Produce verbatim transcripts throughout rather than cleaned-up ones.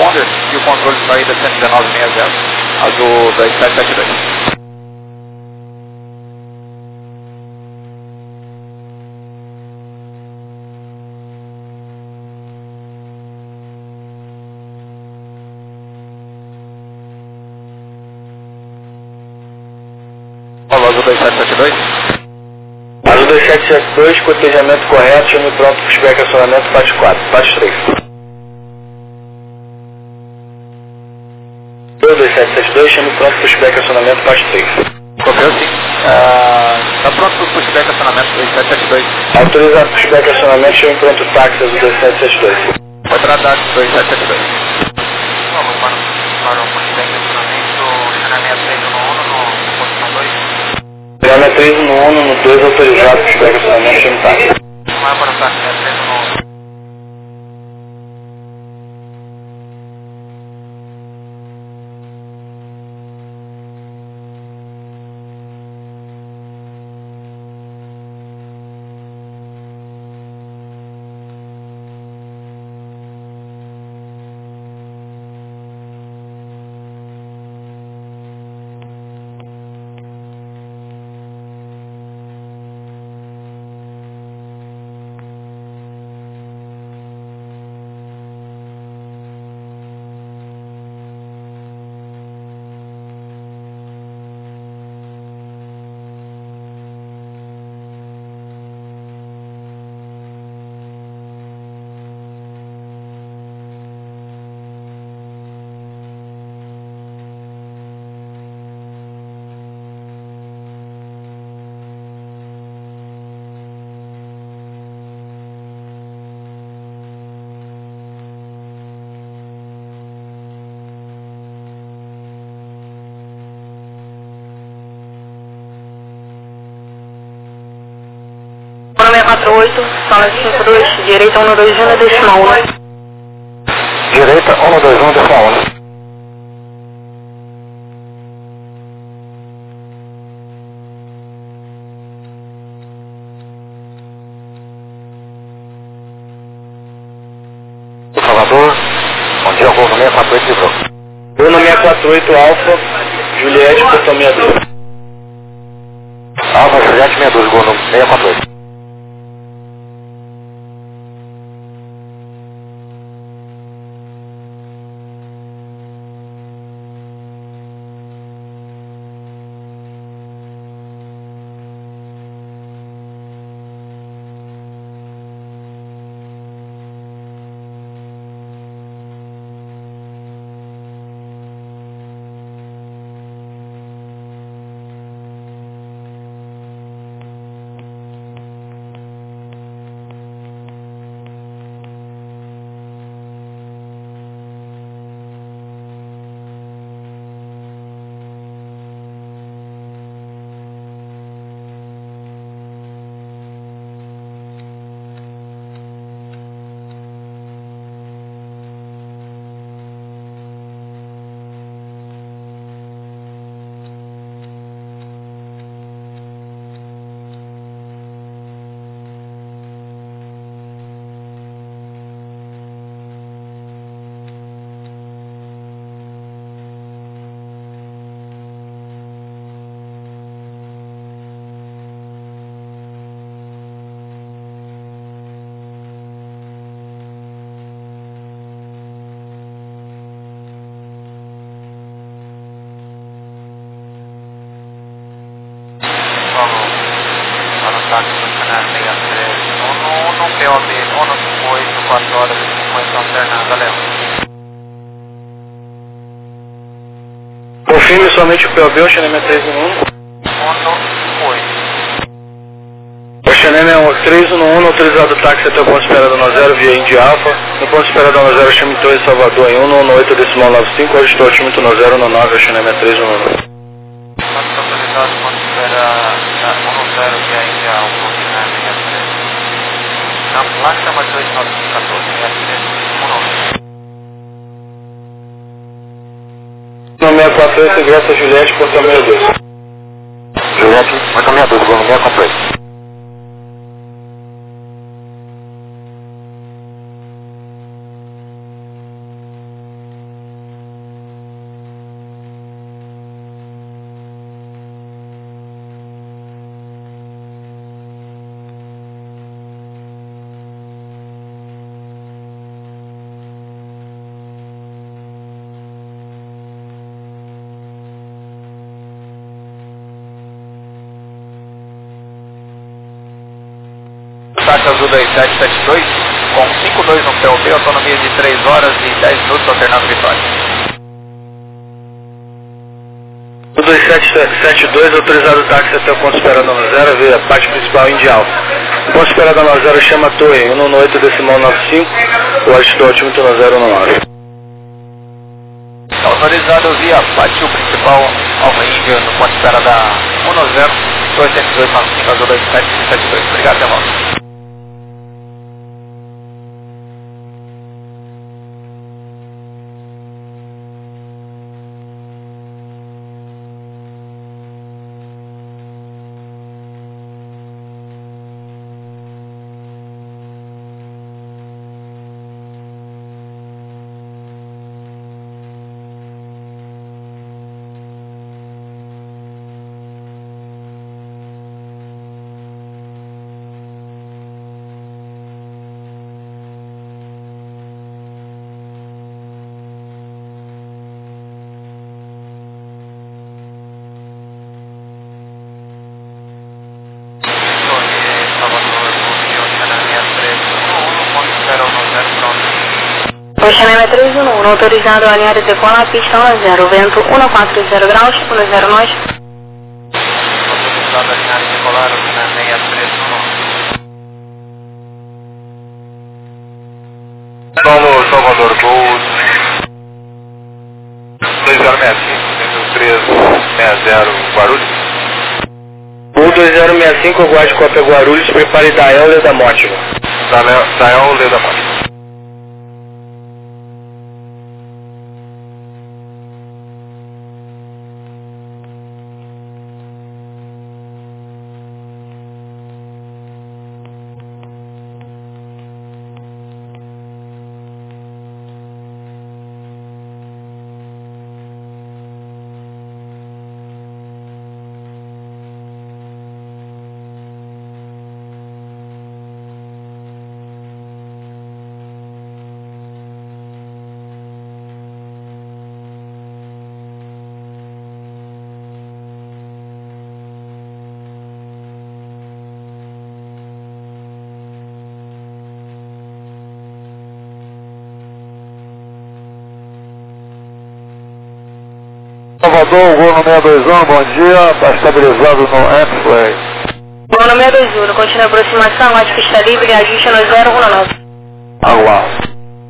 transponder e o controle de saída cento e dezenove sessenta, azul dois sete sete dois. Alô, azul dois sete sete dois. Azul dois sete sete dois, cotejamento correto, chame pronto para pushback acionamento, parte quatro, parte três. Azul dois sete sete dois, chame pronto para pushback acionamento, parte três. Copiou sim. Está pronto para o pushback acionamento dois sete sete dois. Autorizado pushback acionamento, chame pronto táxi, azul dois sete sete dois. Pode tratar dois sete sete dois. Vamos para, para o pushback acionamento, chanamento três um um no posição dois. Chanamento três um um no dois, autorizado pushback acionamento, chame táxi. Vamos para o táxi três um um. seis quatro oito, sala cinco dois, direita um dois um, decimal um. Direita um dois um, decimal um. Salvador, bom dia, voo no seis quatro oito, livrou. Voo no seis quatro oito, Alfa, Juliette, portão sessenta e dois. Alfa, Juliette, sessenta e dois, voo no seis quatro oito. Vamos para o táxi do canal sessenta e três, um no P O B, um no cinquenta e oito, quatro horas e cinquenta, alternada, Léo. Confirme somente o P O B, o chanamento três um um. um no cinquenta e oito. O chanamento três um um, autorizado táxi até o ponto esperado no zero, via Indy Alfa. No ponto esperado no zero, chame Torre Salvador em um no oito, decimal nove cinco, hoje estou chame no zero no nove, o chanamento três um um. Táxi autorizado quando espera um no zero, via Indy Alfa, canal sessenta e três. Na placa, mais dois nove um quatro, sessenta e três, um nove. No seis quatro oito, ingresso a Juliette, portão sessenta e dois. Juliette, portão sessenta e dois, voo no seis quatro oito. cinco azul dois sete sete dois, com cinco dois no P O B, autonomia de três horas e dez minutos, alternando Vitória. O dois sete sete dois, autorizado o táxi até o ponto esperado na zero, via parte principal Indy Alfa. O ponto esperado na zero chama Torre, um no oito decimal nove cinco, o altitude altimetro na zero no nove. Autorizado via Pátio Principal Alfa Índia no ponto espera da um no zero, dois sete dois nove cinco, azul dois sete sete dois. Obrigado, até logo. Oceanema três um um, autorizado a alinhar e decolar a pista um zero, vento um quatro zero graus, um zero nós. Autorizado a alinhar e decolar, Oceanema três um um. Paulo Salvador, voo dois zero seis cinco, três seis zero Guarulhos. O dois zero seis cinco, aguarde Cópia Guarulhos, prepare Dael Leda Mótima. Dael Leda Mótima. Salvador, voo no seis dois um, bom dia, está estabilizado no Amplify. Voo no seis dois um, continua a aproximação, acho que está livre, ajuste no zero um nove. Aguardo.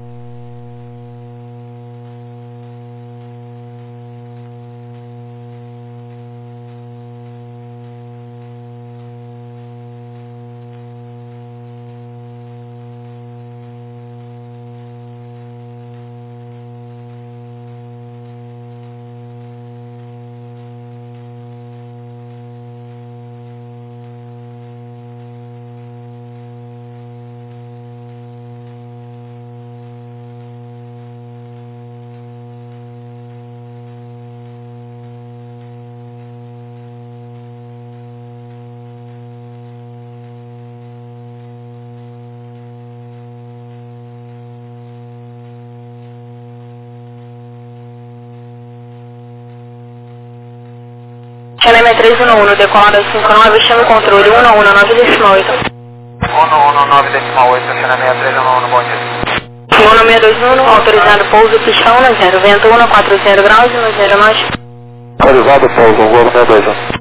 Oceanema três um um, decolado às cinco nove, chama o controle um um nove decimal oito. um um nove decimal oito, Oceanema três um um, bom dia. Voo no seis dois um, autorizado pouso, pista um zero, vento um quatro zero graus, um zero nós. Autorizado pouso, voo no seis dois um.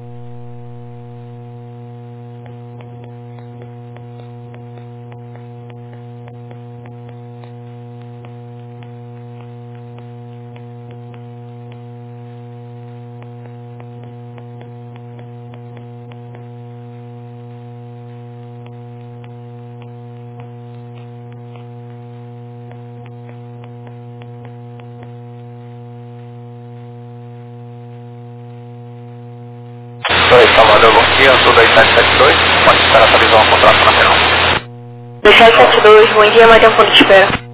Oi, Salvador, bom dia, eu sou dois sete sete dois, pode esperar essa visão ao contrato na Perão. dois sete sete dois, bom dia, mais tempo de espera.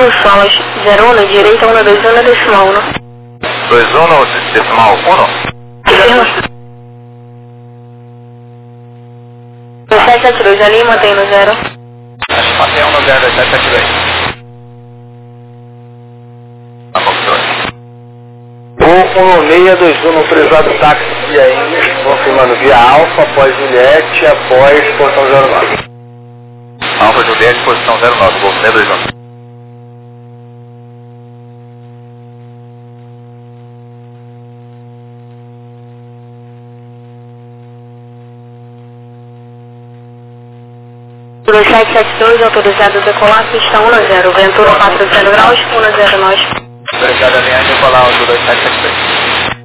Sul, solas zero um, direita um dois um decimal um. dois um decimal um? dois sete sete dois ali, mantém no zero. Acho que mantém um no zero dois sete sete dois. Tá bom, um seis dois um, autorizado táxi Piainho, confirmando via Alfa, após Juliette, após portão zero nove. Alfa Juliette, posição zero nove, Golfo seis dois um. dois sete sete dois, autorizado a decolar, pista um zero, Ventura quatro zero graus, um zero nove. Obrigado, alinhar e decolar o dois sete sete dois.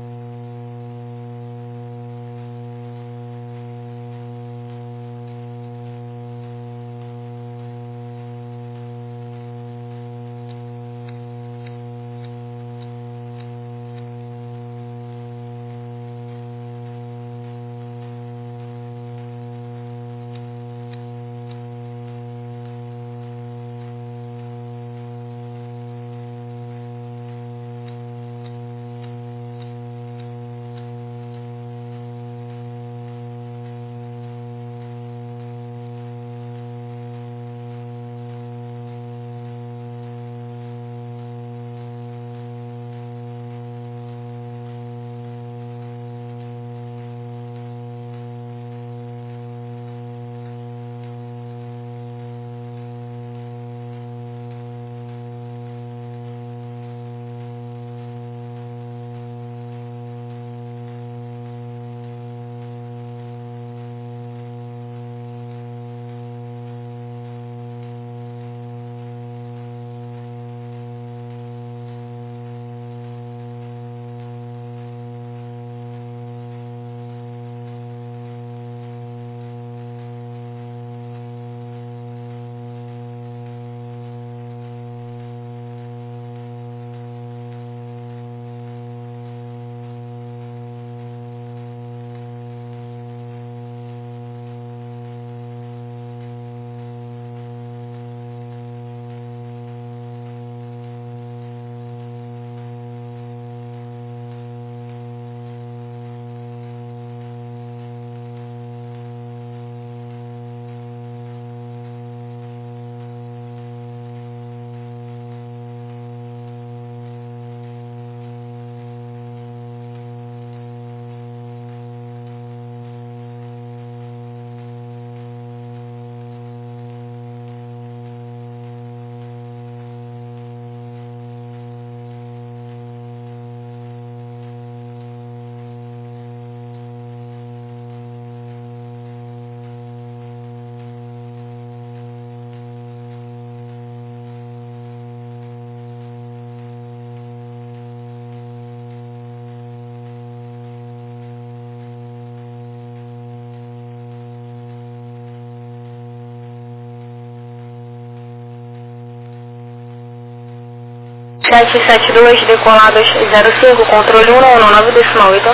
sete sete dois, decolados zero cinco, controle um um nove decimal oito.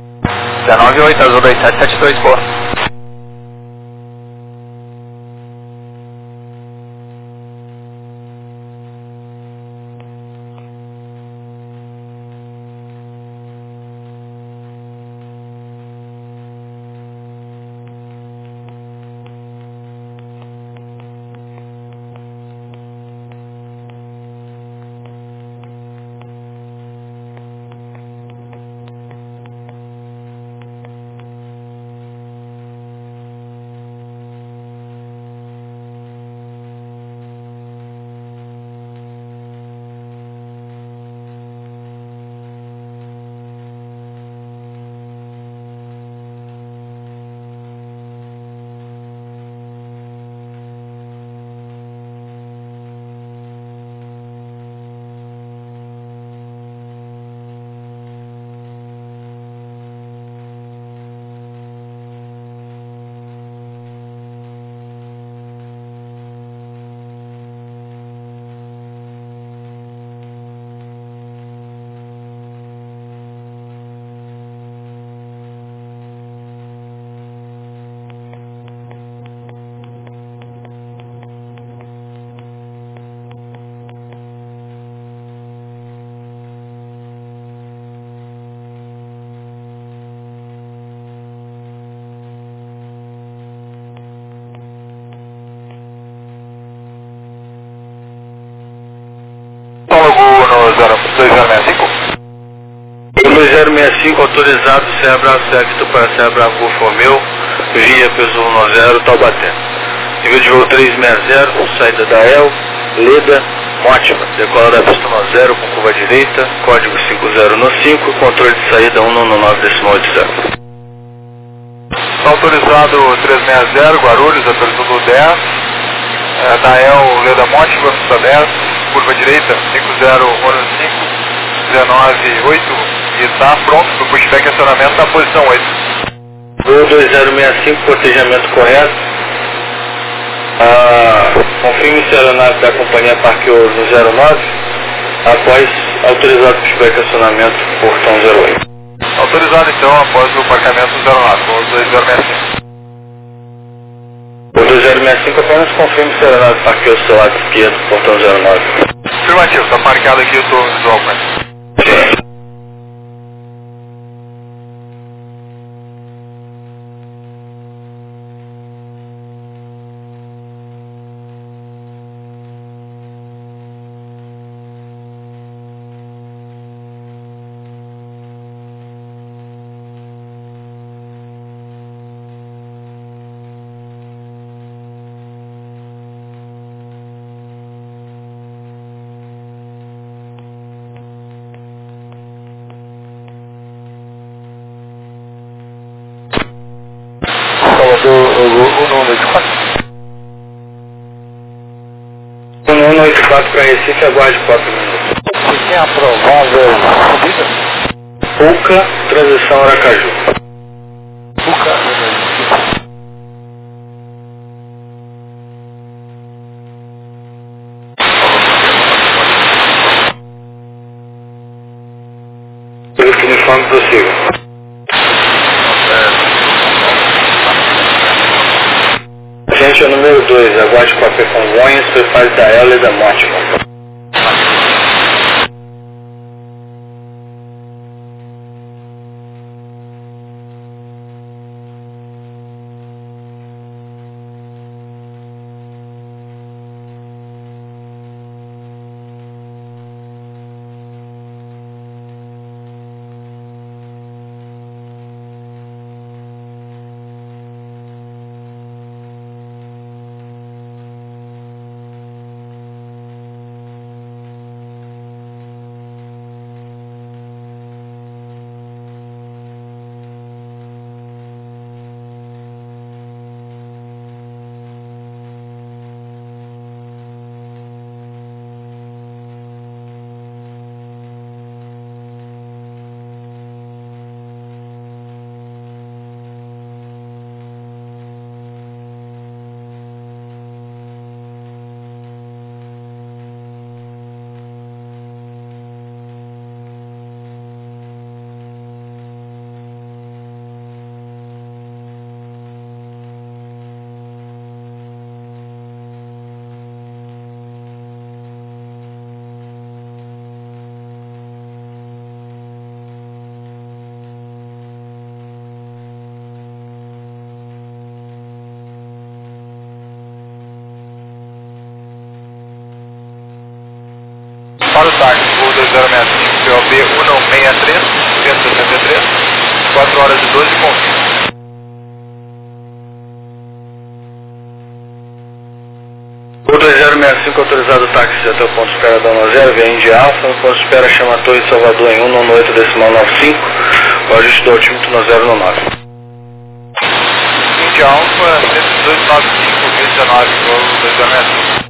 dezenove oito, azul dois sete sete dois, boa. dois zero seis cinco. um dois zero seis cinco, autorizado, Serra Bravo, Serra Vitor para Serra Bravo, Golfo Romeu, via Peso um zero, Taubaté. Nível de voo trezentos e sessenta, saída da E L, Leda, Mótima, decola da pista um zero com curva direita, código cinco zero no cinco, controle de saída um nove nove oito zero. Está autorizado trezentos e sessenta, Guarulhos, apertando dez, é, da E L, Leda Mótima, pista dez, curva direita, cinco zero no cinco, dezenove oito, e está pronto para o pushback e acionamento na posição oito. Voo dois zero seis cinco, cortejamento correto. Ah, confirme se a aeronave da companhia parqueou no zero nove, após autorizado o pushback e acionamento, portão zero oito. Autorizado então após o parqueamento zero nove, voo dois zero seis cinco. O dois zero seis cinco apenas confirme se a aeronave parqueou do seu lado esquerdo, portão zero nove. Afirmativo, está marcado aqui o torno visual. Sim. Salvador, o nome de quatro. um um oito quatro para Recife, aguarde quatro minutos. Se tem a provável subida? Puca, transição Aracaju. Puca. Pelo uniforme possível. Agente é número dois, aguarde com a P Congonhas, prepare da Ela e da Mótima. Para o táxi, voo dois zero seis cinco, P O B um um seis três, cento e sessenta e três, quatro horas e doze com vinte. O dois zero seis cinco autorizado o táxi até o ponto de espera da um zero, via Índia Alfa, no ponto de espera chama Torre de Salvador em um nove oito decimal nove cinco, o ajuste do altímetro no zero nove. Índia Alfa, cento e dezoito nove cinco, via dezenove, voo dois zero seis cinco.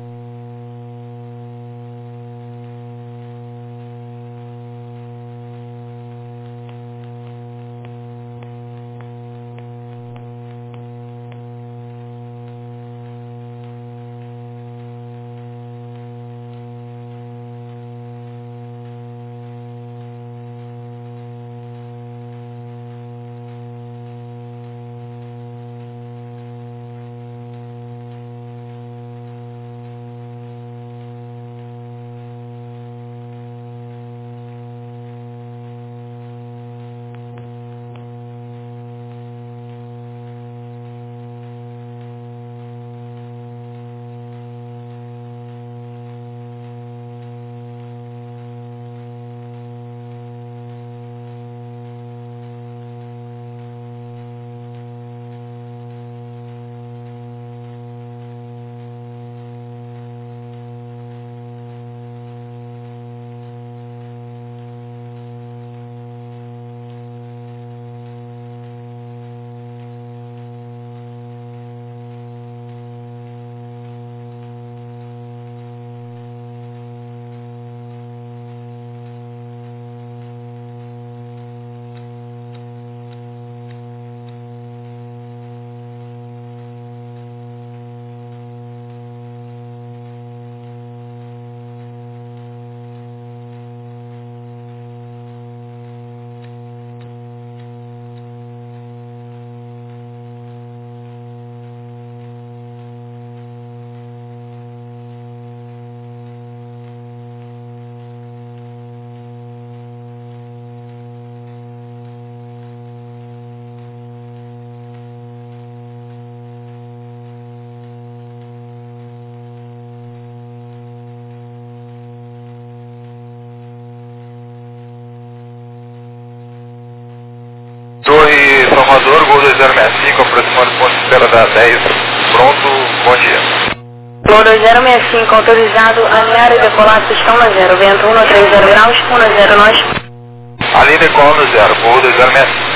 Salvador, Gol dois zero seis cinco, aproximando do ponto de espera da dez, pronto, bom dia. Gol dois zero seis cinco, autorizado, alinhar e decolar pistão na zero, vento um três zero graus, um zero nós. Ali decola no zero, Gol dois zero seis cinco.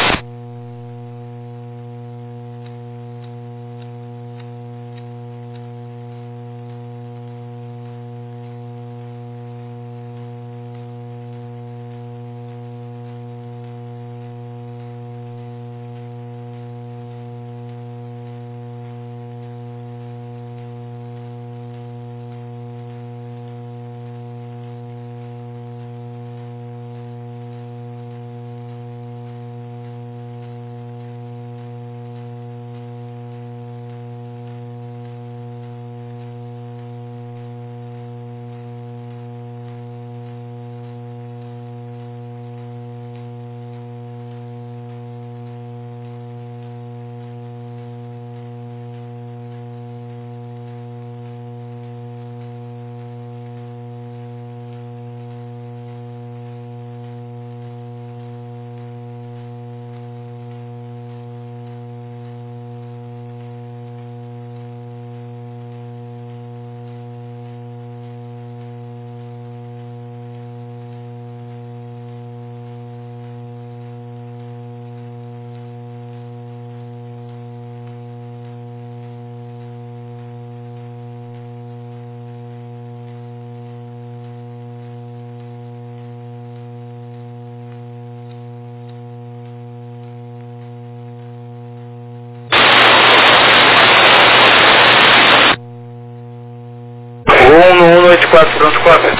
um oito quatro, pronto, cópia.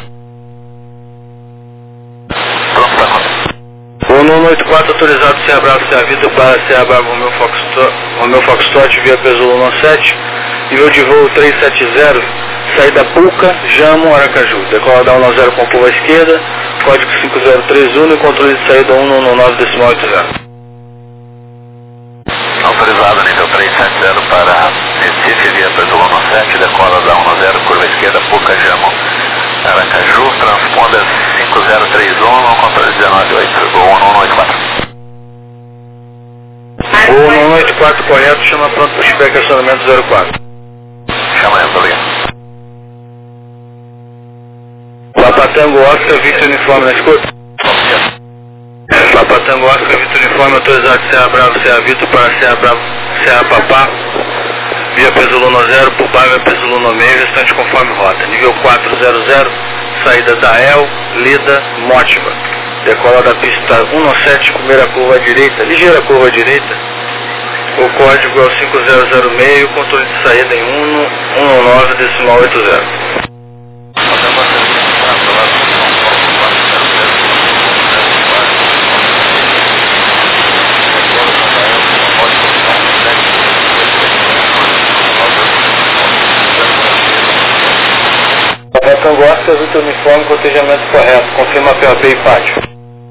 Pronto, tá bom. um oito quatro, autorizado C A Bravo, C A Vitor para C A Bravo, Romeu Foxtrot, Romeu Foxtrot via Pesoula sete, nível de voo trezentos e setenta, saída Puca, Jamo, Aracaju. Decola da um zero com povo à esquerda, código cinco zero três um e controle de saída um um nove decimal oito zero. Autorizado nível trezentos e setenta para Recife via Pesoula sete, decola da um zero, curva esquerda, Puca, Jamo, Aracaju, transponda cinco zero três um, controle dezenove oito, Gol um um oito quatro. O um oito quatro correto, chama pronto para chegar acionamento zero quatro. Chama aí, obrigado. Papatango Oscar, Victor Uniforme na escuta. Bom dia. Papatango Oscar, Victor Uniforme, autorizado C A Bravo, C A Vitor para C A Bravo, C A Papá, via Pesoula zero, por Baga Pesoula meio, restante conforme rota. Nível quatro zero zero, saída da El, Lida, Mótiva. Decola da pista um sete, primeira curva à direita, ligeira curva à direita. O código é o cinco zero zero seis, controle de saída em um um nove decimal oito zero. Papatango Oscar, Vitor Uniforme, cotejamento correto. Confirma P O B e pátio.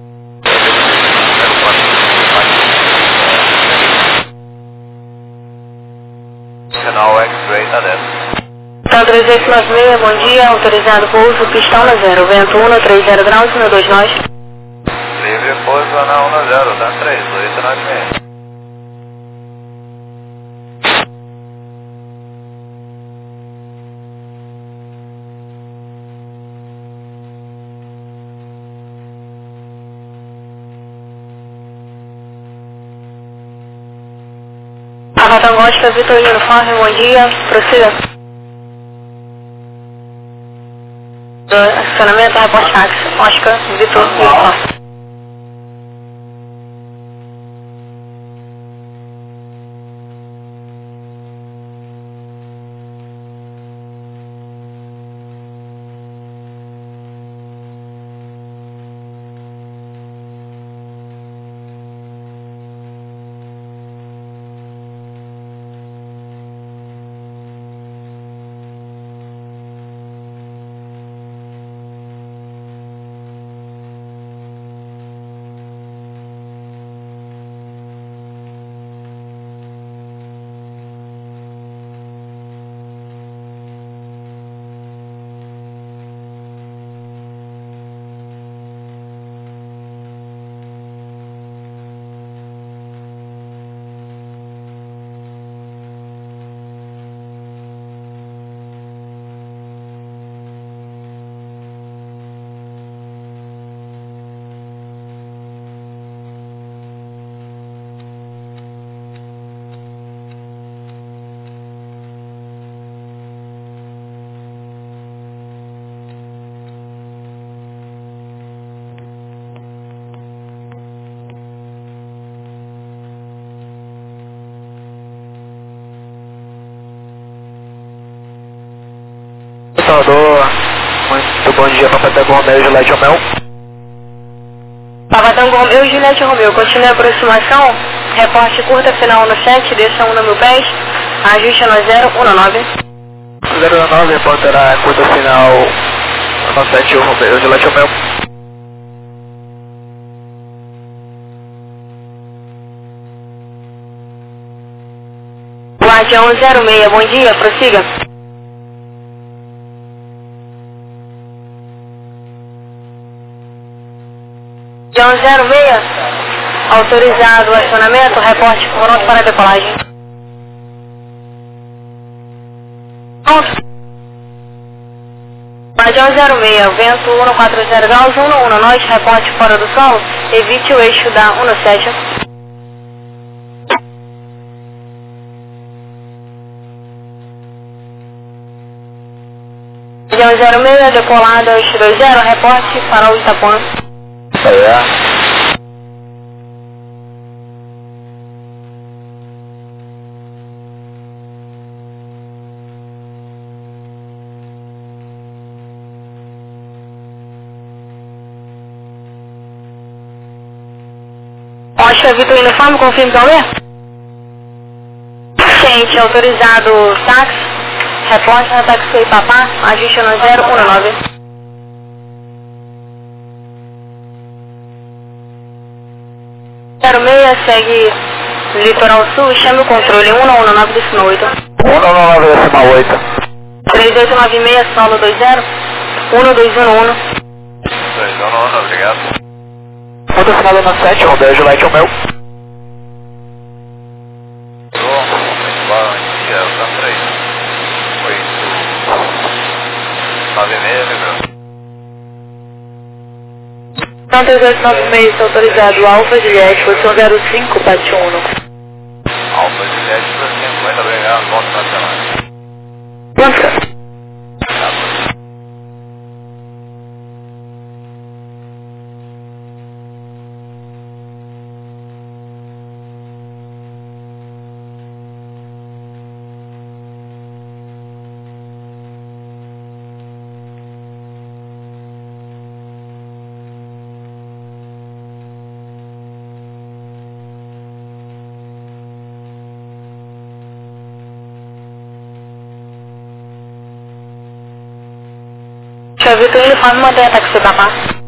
Sinal X-Ray tá dentro. Então trezentos e noventa e seis, bom dia, autorizado pouso, pistão na zero, vento um três zero graus, um dois nós. Livre pouso na um zero, tá três, oito nove seis. Papatango Oscar, Vitor Uniforme, bom dia, prossiga. Acionamento, reporte táxi, Oscar, Vitor Uniforme. Salvador, muito bom dia, Papa Tango Romeo, Juliette Romeo. Papa Tango Romeo, Juliette Romeo, continue a aproximação, reporte curta final no sete, desça um mil pés, ajuste no zero um nove. zero um nove, reportará curta final no sete, Romeo, Juliette Romeo. Guardião zero seis, bom dia, prossiga. Guardião zero seis, autorizado o acionamento, reporte pronto para decolagem. Pronto. Guardião zero seis, vento cento e quarenta graus, um um noite, reporte fora do solo, evite o eixo da um sete. Guardião zero seis, decolado eixo dois zero, reporte para o Itapuã. É. Oscar Vitor Uniforme, confirme para ler? Ciente, autorizado táxi, reporte na táxi Papá, ajuste no zero um nove. zero seis, segue litoral sul, chame o controle um um nove decimal oito. um um nove decimal oito. três oito nove seis, solo dois zero, um dois um um. dois um um, obrigado. Curta final no sete, Romeo, Juliette Romeo. Muito bom dia, Santa três. oito nove seis, lembrou? Então, três oito nove seis, autorizado Alfa Juliette, posição zero cinco, Pátio um. Alfa Juliette, cinco, muito obrigado, volta na semana. Quanto? Oscar Vitor Uniforme, mantenha a táxi Papá.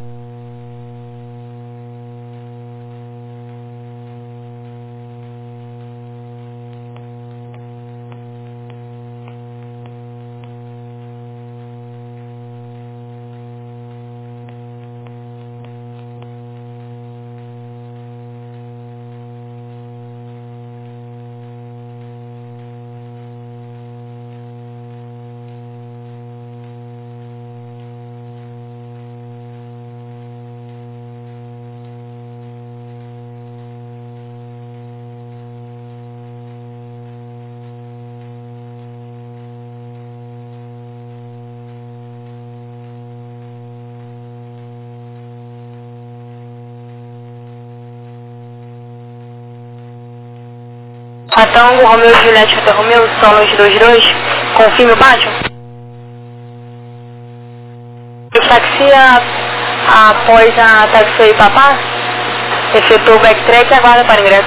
Tango, Romeo Juliette, Hotel Romeo, Solos dois dois, confirme o pátio. Taxia após a táxi Papá, efetuou o backtrack e aguarda para ingresso.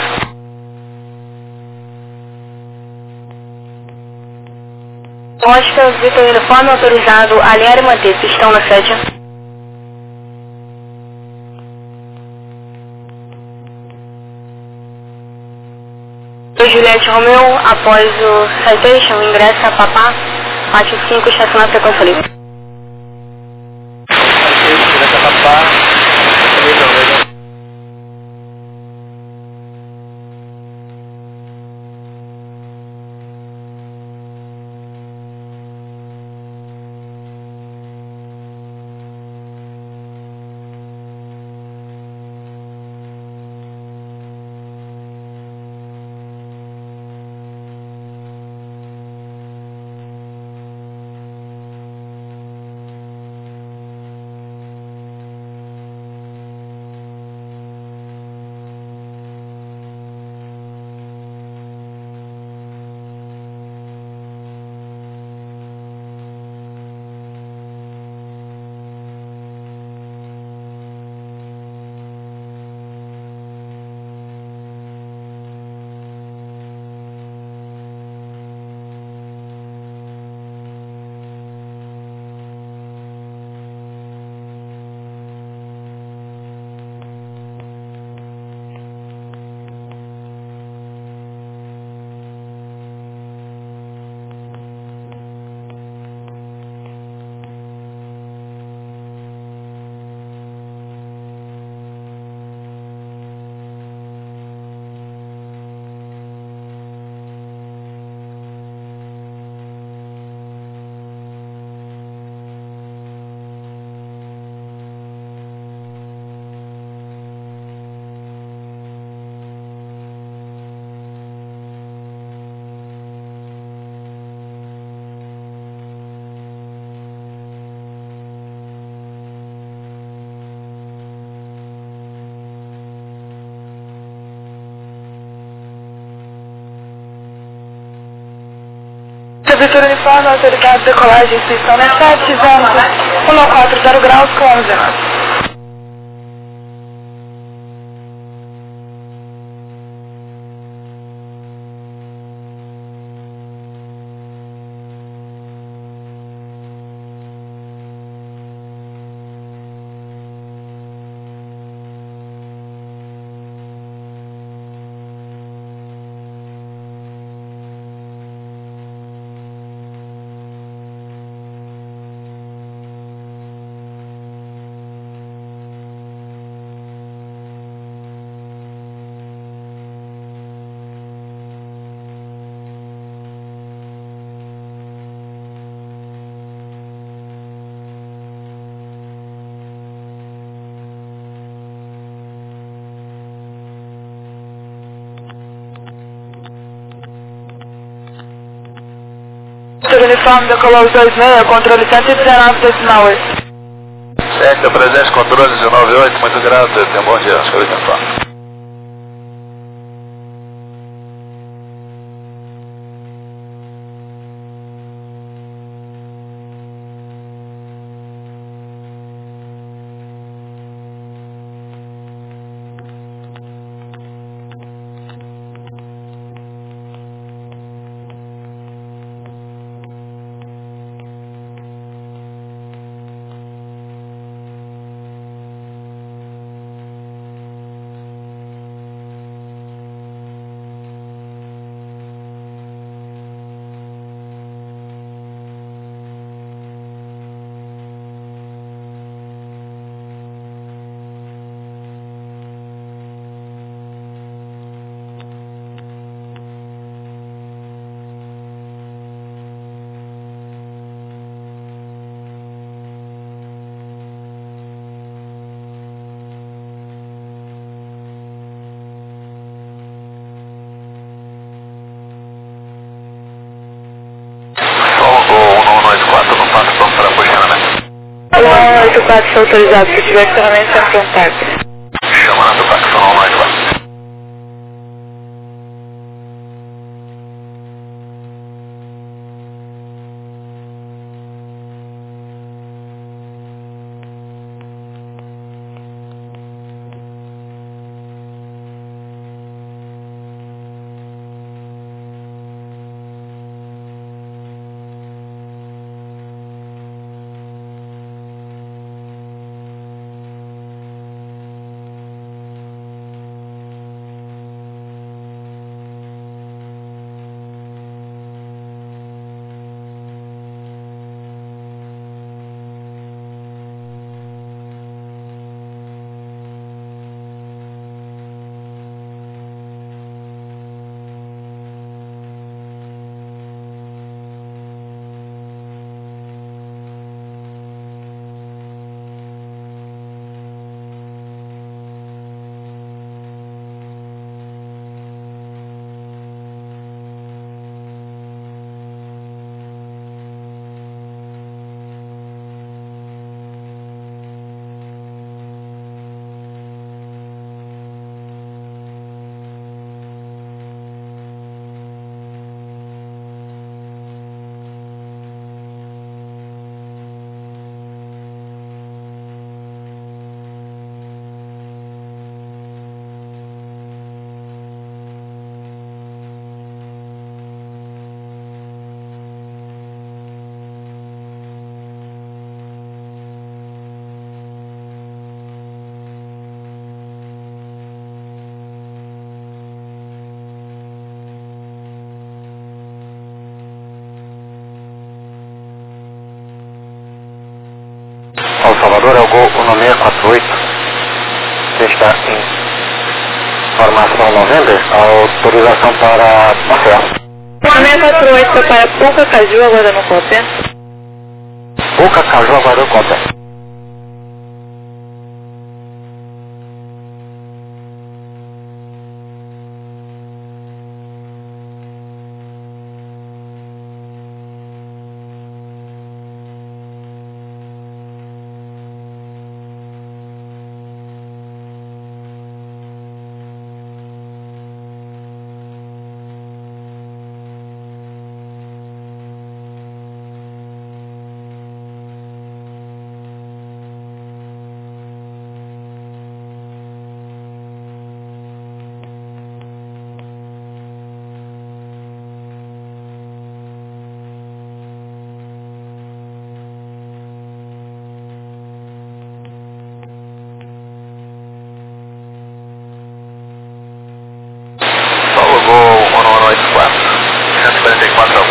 Oscar Vitor Uniforme, autorizado alinhar e manter pistão na sete. Juliette Romeo, após o citation, ingressa a Papá, pátio cinco, estacionar frequência livre. Ingressa a Papá, Estrutura uniforme, autorizado, decolagem, inscrição na sete, vento, um quatro zero graus com onze nove. Uniforme decolou os dois seis, controle cento e dezenove decimal oito. Certo, presente, controle dezenove oito, muito grato, tenha um bom dia, acho que eu vou tentar. oito quatro autorizado, se tiver ferramenta sem contato. Chama na facção online lá. Ao Salvador é o Gol um seis quatro oito, que está em formação November, autorização para Marcel. um seis quatro oito para Puca Caju, aguardando cópia. Puca Caju, aguardando cópia.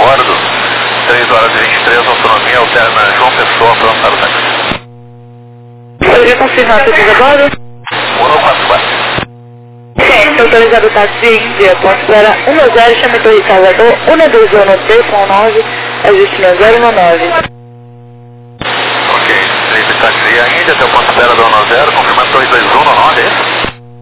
bordo, três horas e vinte e três, autonomia, alterna João Pessoa, pronto para o táxi. Poderia confirmar a pesquisa a bordo? um quatro quatro. Sim, autorizado o táxi Índia, ponto espera um zero, chame Torre Salvador, um dois um três nove, ajuste no zero um nove. Ok, três táxi Índia, até o ponto espera do um zero, confirmando Torre dois um nove, é isso?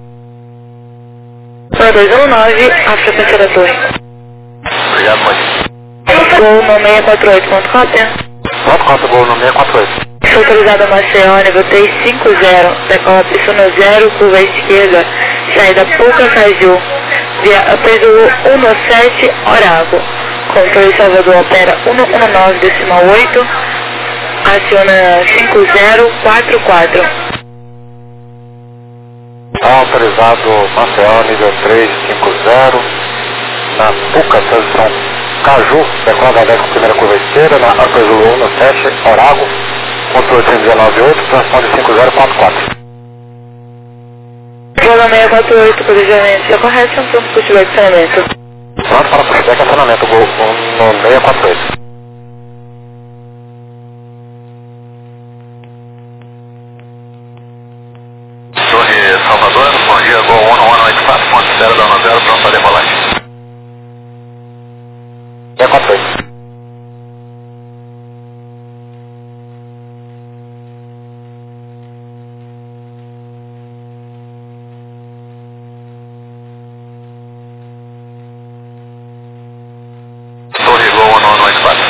dois um nove, a frequência da torre. Obrigado, Moisés. Gol no seis quatro oito, ponto cópia. Ponto conta, gol no seis quatro oito. Estou autorizado a Maceió, nível três cinco zero, decola pista no zero, curva esquerda, saída Pucacaju, via Apesulu um sete, Orago. Controle Salvador opera um um nove, decimal oito, aciona cinco zero quatro quatro. Autorizado Maceió, nível três cinco zero, na Puca, posição Caju, decola dez com primeira curva esquerda, na Apesulu um sete, Orago, controle cento e dezenove oito, transponder cinco zero quatro quatro. Bola seis quatro oito, cruzamento, está correto, um ponto positivo de acionamento. Pronto para pushback, acionamento, gol no seis quatro oito. Torre Salvador, bom dia, gol um um oito quatro, ponto zero da um zero, pronto para decolagem. seis quatro oito. Torre gol um um oito quatro.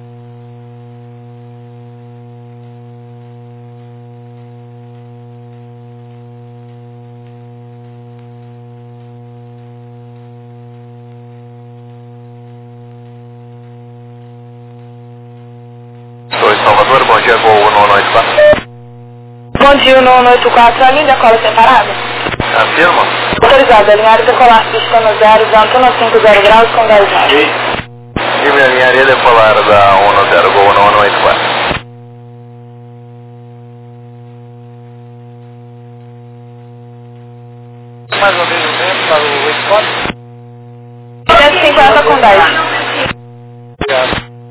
Torre Salvador, bom dia, gol um um oito quatro. Bom dia, no oito quatro, a linha decola separada. Afirma. Autorizado, alinhar e decolar pista no zero, vento no cinco zero graus com dez graus. E minha alinharia decolar da um zero, gol um um oito quatro. Mais uma vez o tempo para o oito quatro. cento e cinquenta com dez. Obrigado.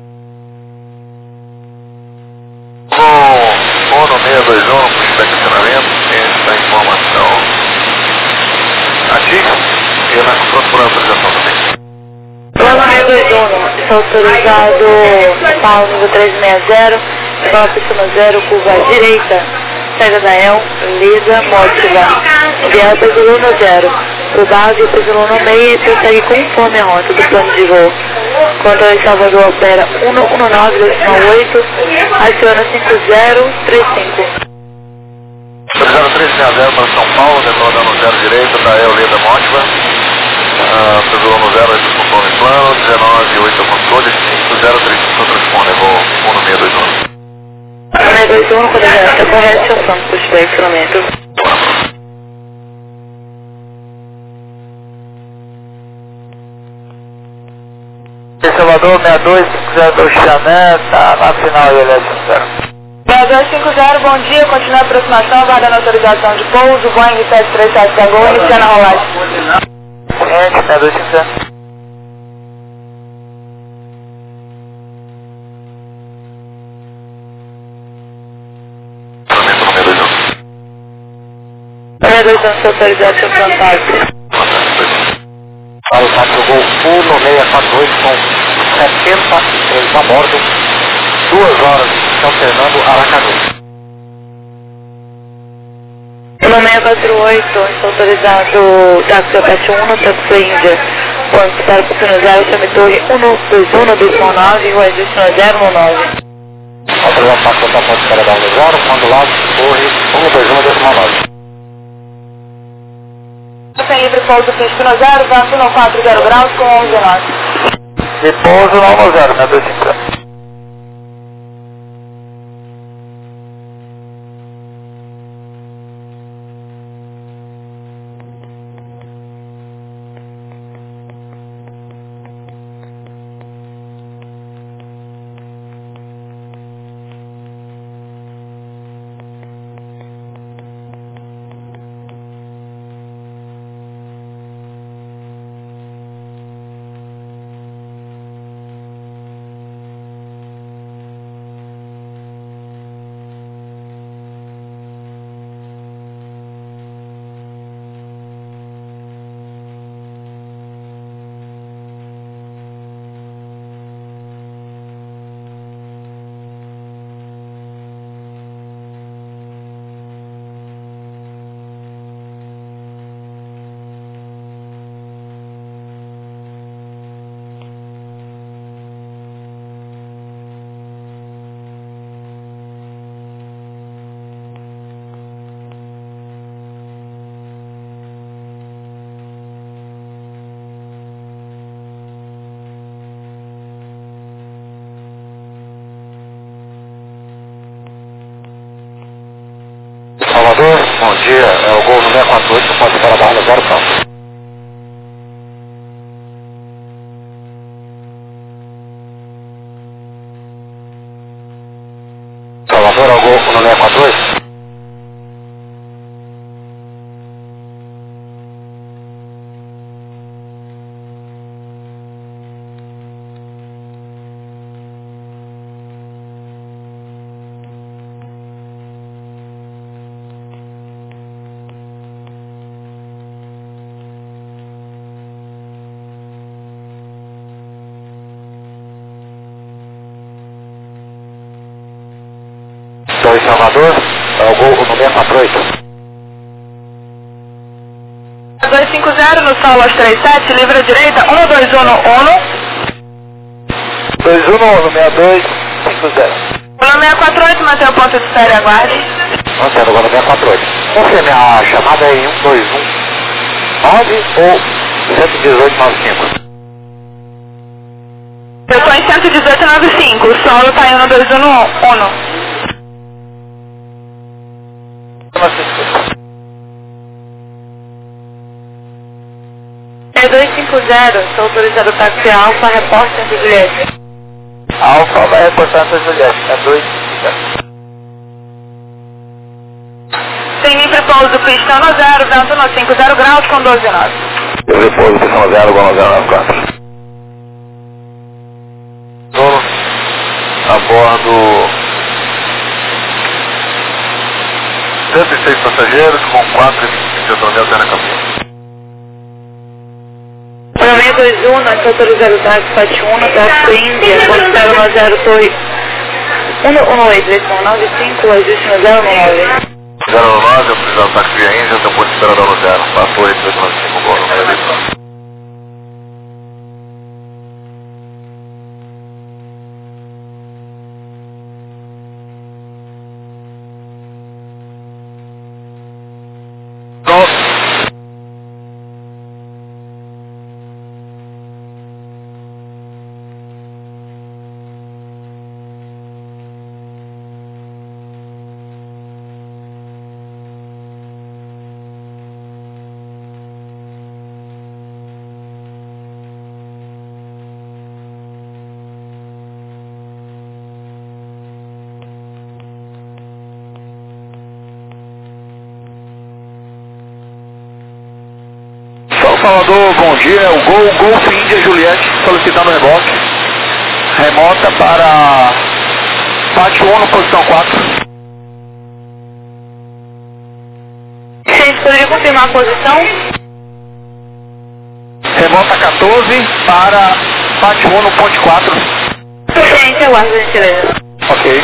Gol um no seis dois um, pushback acionamento, essa informação ativa e na pronto por autorização também. Bola seis dois um, está autorizado Paulo nível trezentos e sessenta, decola pista no zero, curva à direita, saída da El, Lisa, Mótiva, via Apesulu no zero, o base Apesulu no meio e prossegue conforme a rota do plano de voo. Controle Salvador opera um um nove, decimal oito, aciona cinco zero três cinco. Autorizado três seis zero para São Paulo, decolando no zero direito da El Lida Mótiva, Apesulu no zero, oito controle plano, dezenove oito controle, cinco zero três cinco transponder, voo um no seis dois um. seis dois um, coordenada correta, ação do puxback instrumento. Salvador seis dois cinco zero dois Xané, tá na final I L S zero. seis dois cinco zero, bom dia, continua a aproximação, aguardando autorização de pouso, Boeing sete três sete da Gol, iniciando a rolagem. Cliente seis dois cinco zero. seis dois um, seu autorizado, seu contato. Para o táxi do Gol um no seis quatro oito com setenta e três a bordo, duas horas São Fernando, Aracaju. No seis quatro oito, está autorizado táxi Apache um no táxi Índia. Ponto para o no zero, chame Torre um dois um, decimal nove, o ajuste no zero um nove. Autorizado táxi da ponte espera da um zero, quando lado, Torre um dois um, decimal nove. Sem livre pouso Pisco no zero, vento no quatro zero graus com onze nove. E pouso no um zero, seis dois cinco zero. dia, é o gol no seis quatro oito, pode esperar da zero campo. Salvador, é o gol no seis quatro oito. dois Salvador, é o gol no seis quatro oito. dois cinco zero no Saulas três sete, livre à direita, um dois um no Uno. dois um no Uno, seis dois cinco zero. Uno seis quatro oito, mantém o ponto de espera e aguarde. Mantendo agora no seis quatro oito. Confirme, a chamada é em um dois um nove ou cento e dezoito noventa e cinco. Eu estou em cento e dezoito noventa e cinco, o solo está em um dois um no Uno. É dois cinco zero, estou autorizado o táxi Alfa, reporte Santa Juliette. Alfa vai reportar Santa Juliette, é dois cinco zero. Tem livre pouso, pista no zero, vento no cinco zero graus com doze nove. Livre pouso, pista no zero, gol no zero nove quatro. Solo a bordo cento e seis passageiros com quatro e vinte e cinco de autonomia até na cabine. Para seis dois um, nós autorizado o táxi Pati um, táxi Índia, ponto zero no zero, torre um um oito, três nove cinco, ajuste no zero nove. zero nove, eu preciso do táxi via Índia, tem um ponto de esperador no zero. quatro oito, três nove cinco, gol no zero. Salvador, bom dia, o Gol, Golf Índia Juliette solicitando reboque. Remota para Pati um, posição quatro. Gente, poderia confirmar a posição? Remota quatorze para Pati um, ponto quatro. Gente, aguardo, gentileza. Ok.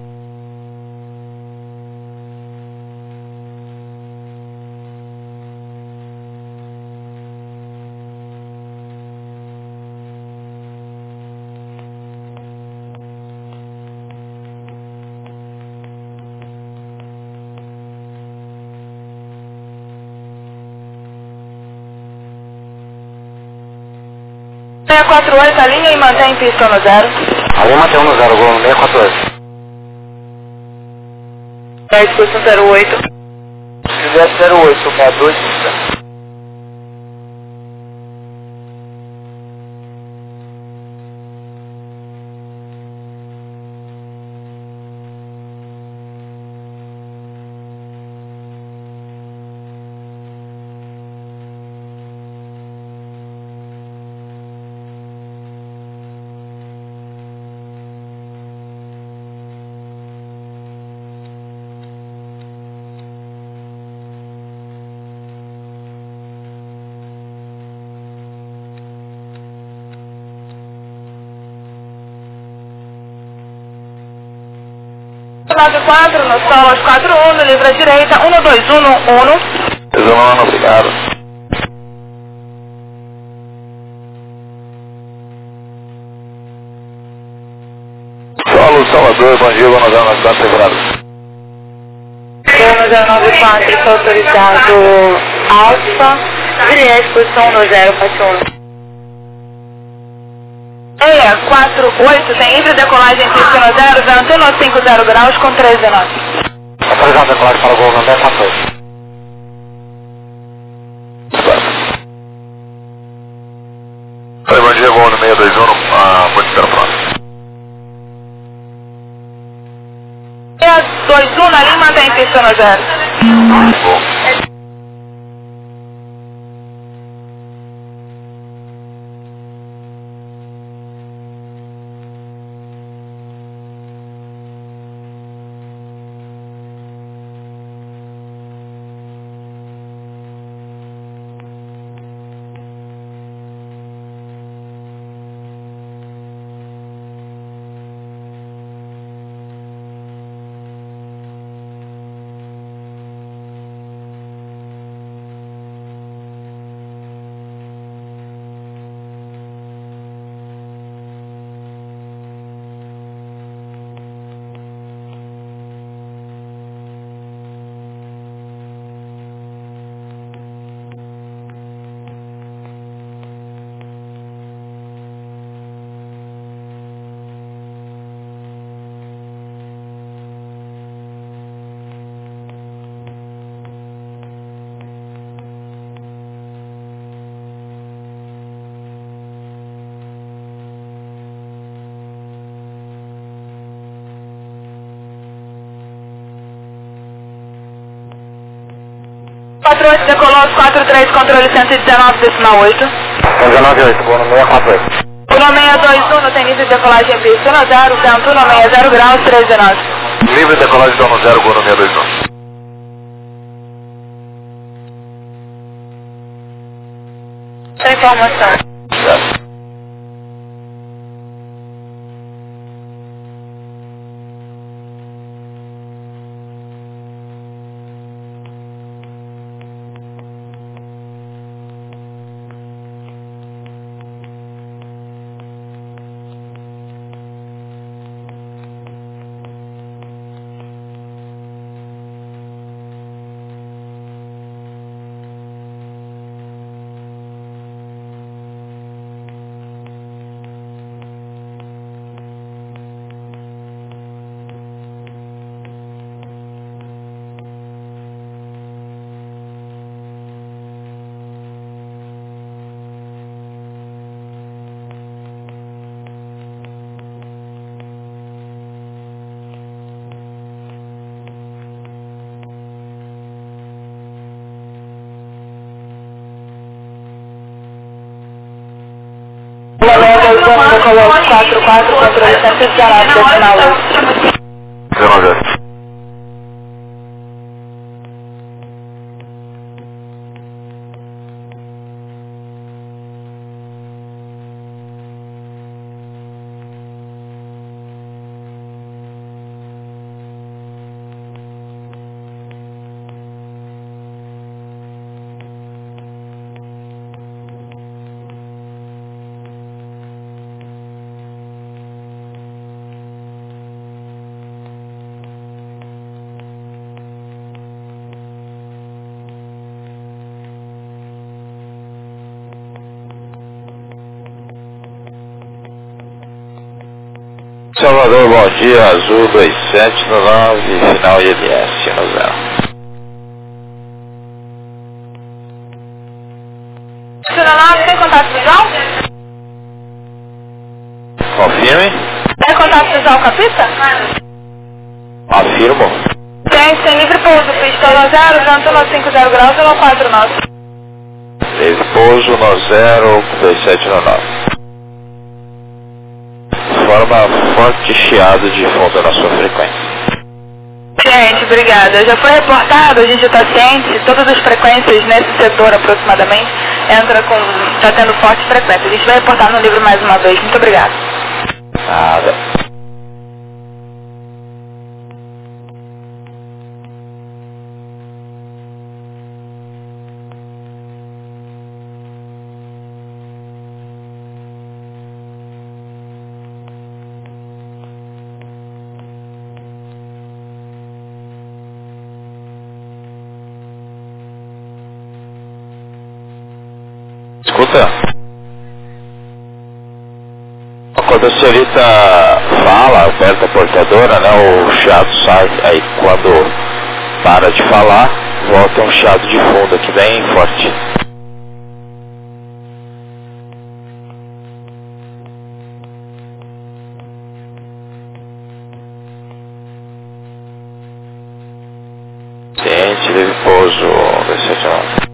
seis quatro oito, alinha e mantém pista no zero. Alinha mantém no zero, gol no seis quatro oito. É, disposição zero oito. Juliette zero oito, seis dois cinco zero. nove quatro no Solas quatro um, no livre à direita, um dois um no Uno. Isolando, obrigado. Solo, Salvador, bom dia, vamos dar umas quatro temporadas. Gol no zero nove quatro, está autorizado Alfa, Juliette, posição um zero, Pati um. seis quatro oito, tem livre decolagem pista no zero, vento no cinco zero graus com treze nove. Autorizado decolagem para o gol no seis quatro oito. seis dois um, ah, pode esperar próximo. seis dois um na linha, mantém pista no zero. Bom. quatro oito decolou, quatro três, controle cento e dezenove, decimal oito. dezenove oito, bono seis quatro oito. Uno seis dois um, não tem nível de decolagem em pista, uno zero, vento uno seis zero graus, três dezenove. Livre decolagem do ano zero, Gono seis dois um. Sem informação. Certo. Decolou quatro quatro, controle cento e dezenove, decimal oito. dezenove oito. Salvador, bom dia, azul dois sete no nove, final I L S no zero. nove, tem contato visual? Confirme. Tem contato visual com a pista? Afirmo. Tem, tem livre pouso, pista no zero, vento no cinco zero graus e no quatro nove. Livre pouso no zero, dois sete no nove. Forma forte chiado de fundo na sua frequência. Gente, obrigada. Já foi reportado, a gente está ciente, todas as frequências nesse setor aproximadamente entra com, está tendo forte frequência. A gente vai reportar no livro mais uma vez. Muito obrigada. Nada. Escuta, quando a senhorita fala, aperta a portadora, né, o chiado sai, aí quando para de falar, volta um chiado de fundo aqui bem forte. livre pouso V sete nove.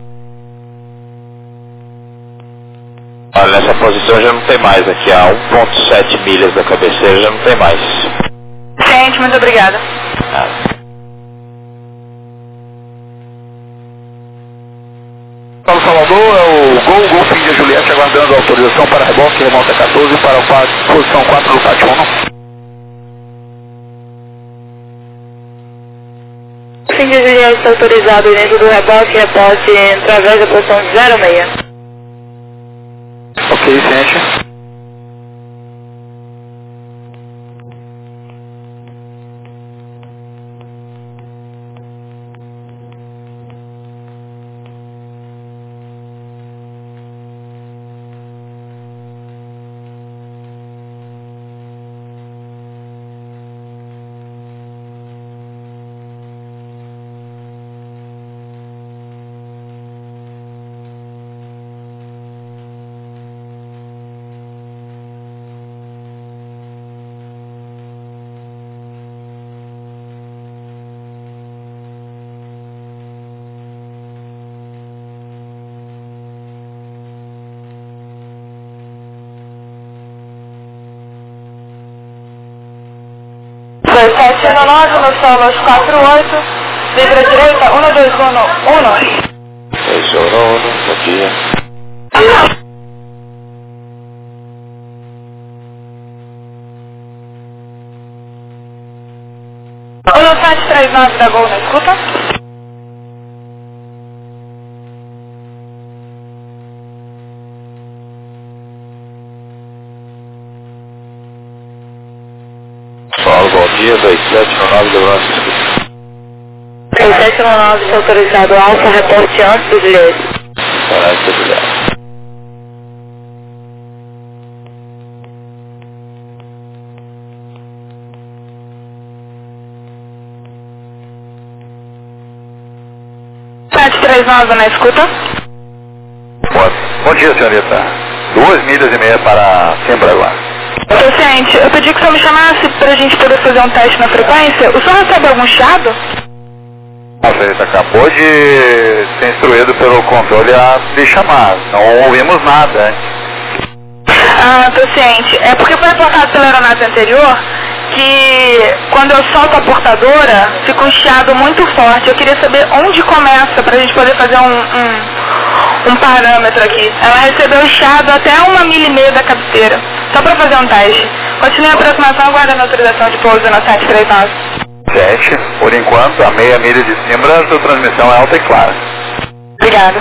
Olha, nessa posição já não tem mais, aqui a um ponto sete milhas da cabeceira já não tem mais. Gente, muito obrigada. Ah. Paulo Salvador, é o Gol, Golf Índia Juliette, aguardando a autorização para reboque, remonta quatorze para a posição quatro do Pátio um. Índia Juliette está autorizado dentro do reboque, reporte através da posição zero seis. Ok, ciente. sete um nove, no solo quatro oito, livre à direita, um dois um um. dois um um, bom dia. um sete três nove da Gol na escuta. Solo, bom dia, dois sete um nove do nosso escuta. dois sete um nove está autorizado, alfa, reporte antes do Juliette. Antes do Juliette. sete três nove na escuta. Bom, bom dia, senhorita. Duas milhas e meia para sempre agora. Paciente, eu pedi que o senhor me chamasse para a gente poder fazer um teste na frequência. O senhor recebe algum chiado? A senhorita acabou de ser instruído pelo controle a me chamar. Não ouvimos nada, hein? Ah, paciente, é porque foi reportado pela aeronave anterior que quando eu solto a portadora fica um chiado muito forte. Eu queria saber onde começa para a gente poder fazer um, um, um parâmetro aqui. Ela recebeu chiado até uma milha e meia da cabeceira, só para fazer um teste. Continue a aproximação, aguardando a autorização de pouso na sete três nove. Sete, por enquanto, a meia milha de cima, a sua transmissão é alta e clara. Obrigada.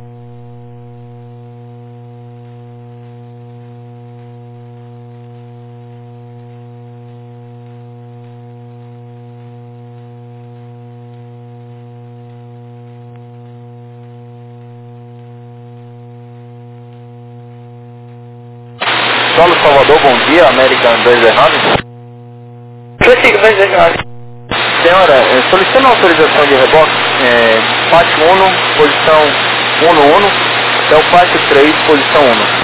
Solo Salvador, bom dia, American dois dois nove. Prossiga, dois dois nove. Senhora, eh, solicitando autorização de reboque, eh, Pátio um, posição um um um, até o Pátio três, posição um.